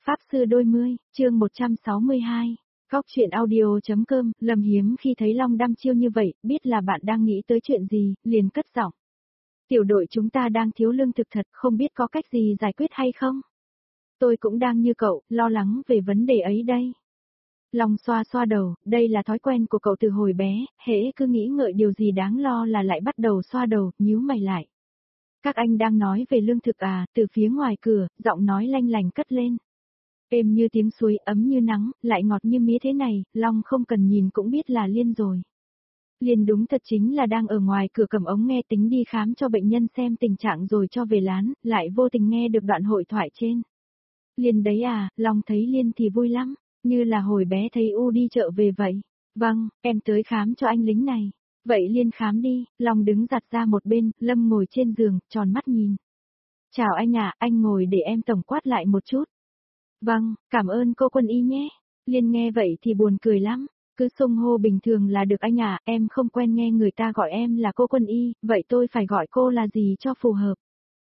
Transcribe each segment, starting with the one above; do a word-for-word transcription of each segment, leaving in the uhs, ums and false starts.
Pháp sư đôi mươi, chương một trăm sáu mươi hai. Góc truyện audio.com, Lâm hiếm khi thấy Long đăm chiêu như vậy, biết là bạn đang nghĩ tới chuyện gì, liền cất giọng. Tiểu đội chúng ta đang thiếu lương thực thật, không biết có cách gì giải quyết hay không? Tôi cũng đang như cậu, lo lắng về vấn đề ấy đây. Long xoa xoa đầu, đây là thói quen của cậu từ hồi bé, hễ cứ nghĩ ngợi điều gì đáng lo là lại bắt đầu xoa đầu, nhíu mày lại. Các anh đang nói về lương thực à, từ phía ngoài cửa, giọng nói lanh lành cất lên. Êm như tiếng suối, ấm như nắng, lại ngọt như mía thế này, Long không cần nhìn cũng biết là Liên rồi. Liên đúng thật chính là đang ở ngoài cửa cầm ống nghe tính đi khám cho bệnh nhân xem tình trạng rồi cho về lán, lại vô tình nghe được đoạn hội thoại trên. Liên đấy à, Long thấy Liên thì vui lắm, như là hồi bé thấy U đi chợ về vậy. Vâng, em tới khám cho anh lính này. Vậy Liên khám đi, Long đứng giặt ra một bên, Lâm ngồi trên giường, tròn mắt nhìn. Chào anh à, anh ngồi để em tổng quát lại một chút. Vâng, cảm ơn cô Quân Y nhé. Liên nghe vậy thì buồn cười lắm. Cứ xưng hô bình thường là được anh à, em không quen nghe người ta gọi em là cô Quân Y, vậy tôi phải gọi cô là gì cho phù hợp.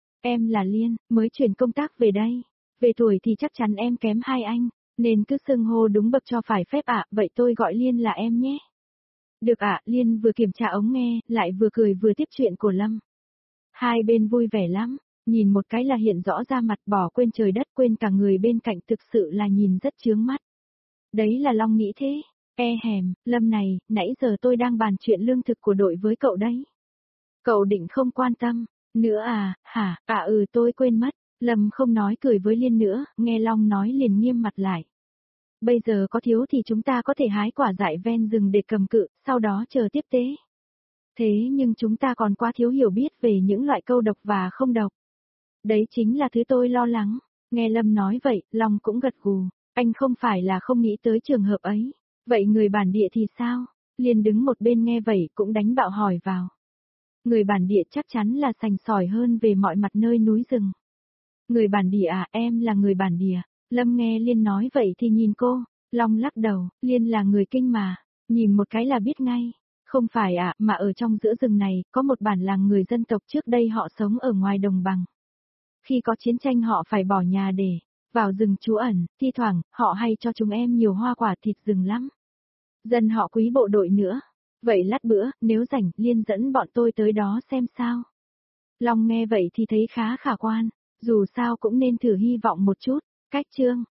Em là Liên, mới chuyển công tác về đây. Về tuổi thì chắc chắn em kém hai anh, nên cứ xưng hô đúng bậc cho phải phép ạ, vậy tôi gọi Liên là em nhé. Được ạ, Liên vừa kiểm tra ống nghe, lại vừa cười vừa tiếp chuyện của Lâm. Hai bên vui vẻ lắm, nhìn một cái là hiện rõ ra mặt, bỏ quên trời đất, quên cả người bên cạnh, thực sự là nhìn rất chướng mắt. Đấy là Long nghĩ thế. E hèm, Lâm này, nãy giờ tôi đang bàn chuyện lương thực của đội với cậu đấy. Cậu định không quan tâm, nữa à, hả, à ừ tôi quên mất. Lâm không nói cười với Liên nữa, nghe Long nói liền nghiêm mặt lại. Bây giờ có thiếu thì chúng ta có thể hái quả dại ven rừng để cầm cự, sau đó chờ tiếp tế. Thế nhưng chúng ta còn quá thiếu hiểu biết về những loại câu độc và không độc. Đấy chính là thứ tôi lo lắng. Nghe Lâm nói vậy, Long cũng gật gù. Anh không phải là không nghĩ tới trường hợp ấy. Vậy người bản địa thì sao? Liên đứng một bên nghe vậy cũng đánh bạo hỏi vào. Người bản địa chắc chắn là sành sỏi hơn về mọi mặt nơi núi rừng. Người bản địa à, em là người bản địa. Lâm nghe Liên nói vậy thì nhìn cô. Long lắc đầu, Liên là người Kinh mà. Nhìn một cái là biết ngay. Không phải ạ, à, mà ở trong giữa rừng này, có một bản làng người dân tộc trước đây họ sống ở ngoài đồng bằng. Khi có chiến tranh họ phải bỏ nhà để vào rừng trú ẩn, thi thoảng, họ hay cho chúng em nhiều hoa quả thịt rừng lắm. Dân họ quý bộ đội nữa. Vậy lát bữa, nếu rảnh, Liên dẫn bọn tôi tới đó xem sao. Long nghe vậy thì thấy khá khả quan, dù sao cũng nên thử hy vọng một chút. Cách chương,